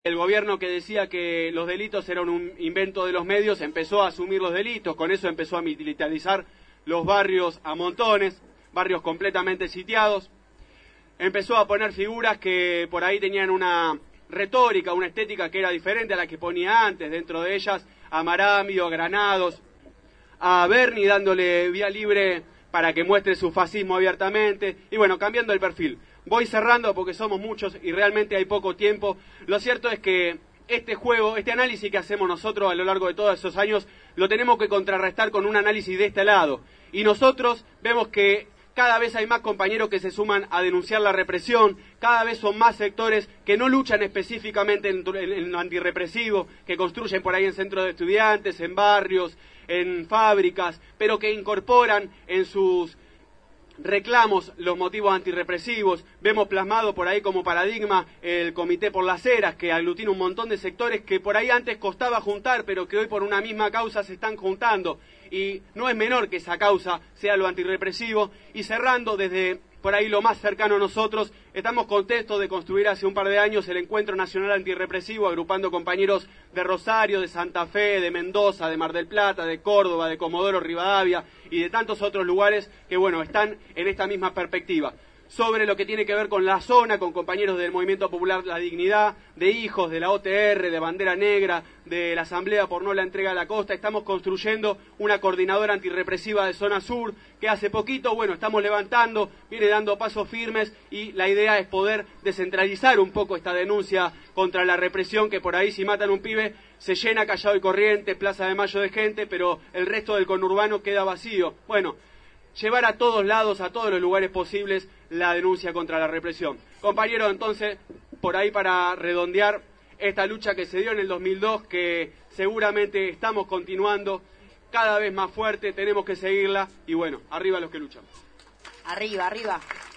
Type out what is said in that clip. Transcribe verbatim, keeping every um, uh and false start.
El gobierno que decía que los delitos eran un invento de los medios empezó a asumir los delitos, con eso empezó a militarizar los barrios a montones, barrios completamente sitiados. Empezó a poner figuras que por ahí tenían una retórica, una estética que era diferente a la que ponía antes, dentro de ellas a Marambio, a Granados, a Berni dándole vía libre para que muestre su fascismo abiertamente, y bueno, cambiando el perfil. Voy cerrando porque somos muchos y realmente hay poco tiempo. Lo cierto es que este juego, este análisis que hacemos nosotros a lo largo de todos esos años, lo tenemos que contrarrestar con un análisis de este lado. Y nosotros vemos que cada vez hay más compañeros que se suman a denunciar la represión, cada vez son más sectores que no luchan específicamente en, en, en lo antirrepresivo, que construyen por ahí en centros de estudiantes, en barrios, en fábricas, pero que incorporan en sus reclamos los motivos antirrepresivos. Vemos plasmado por ahí como paradigma el Comité por las Eras, que aglutina un montón de sectores que por ahí antes costaba juntar, pero que hoy por una misma causa se están juntando. Y no es menor que esa causa sea lo antirrepresivo. Y cerrando desde por ahí lo más cercano a nosotros, estamos contentos de construir hace un par de años el Encuentro Nacional Antirrepresivo, agrupando compañeros de Rosario, de Santa Fe, de Mendoza, de Mar del Plata, de Córdoba, de Comodoro Rivadavia y de tantos otros lugares que, bueno, están en esta misma perspectiva. Sobre lo que tiene que ver con la zona, con compañeros del Movimiento Popular La Dignidad, de Hijos, de la O T R, de Bandera Negra, de la Asamblea por No la Entrega a la Costa, estamos construyendo una coordinadora antirrepresiva de Zona Sur, que hace poquito, bueno, estamos levantando, viene dando pasos firmes, y la idea es poder descentralizar un poco esta denuncia contra la represión, que por ahí si matan a un pibe se llena Callao y Corrientes, Plaza de Mayo de gente, pero el resto del conurbano queda vacío. Bueno, llevar a todos lados, a todos los lugares posibles, la denuncia contra la represión. Compañeros, entonces, por ahí para redondear esta lucha que se dio en el dos mil dos, que seguramente estamos continuando cada vez más fuerte, tenemos que seguirla, y bueno, arriba los que luchan. Arriba, arriba.